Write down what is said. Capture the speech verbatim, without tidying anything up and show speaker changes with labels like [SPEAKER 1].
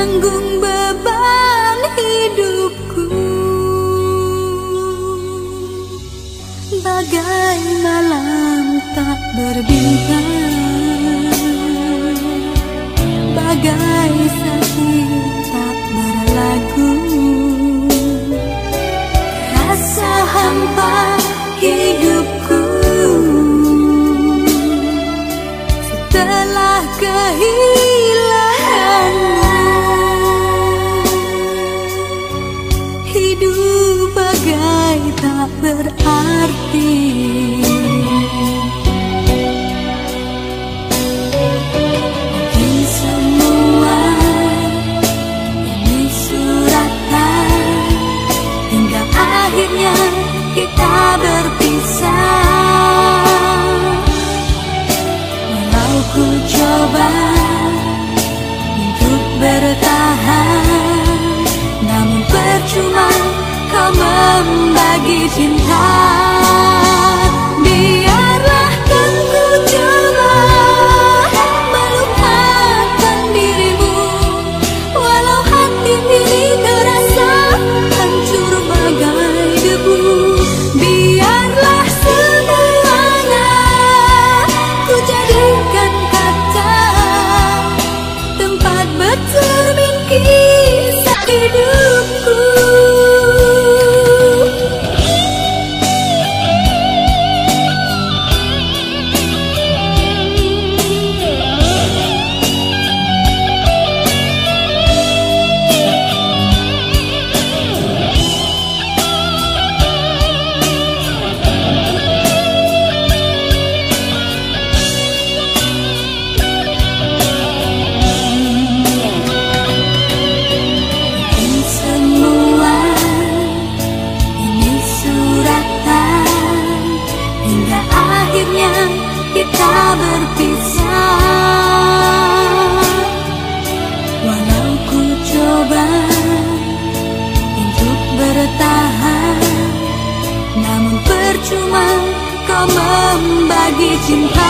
[SPEAKER 1] menanggung beban hidupku. Bagai malam tak berbintang, bagai sakit tak berlagu, rasa hampa hidupku setelah kehilanganmu. Hidup bagai tak berarti. Mungkin semua ini suratan, hingga akhirnya kita berpisah. Walau ku coba untuk bertahan, namun percuma kau membagi cinta. Biarlah kan ku coba melupakan dirimu, walau hati ini terasa hancur bagai debu. Biarlah semuanya ku jadikan kaca, tempat bercermin kisah hidupku. Kita berpisah. Walau ku coba untuk bertahan, namun percuma kau membagi cinta.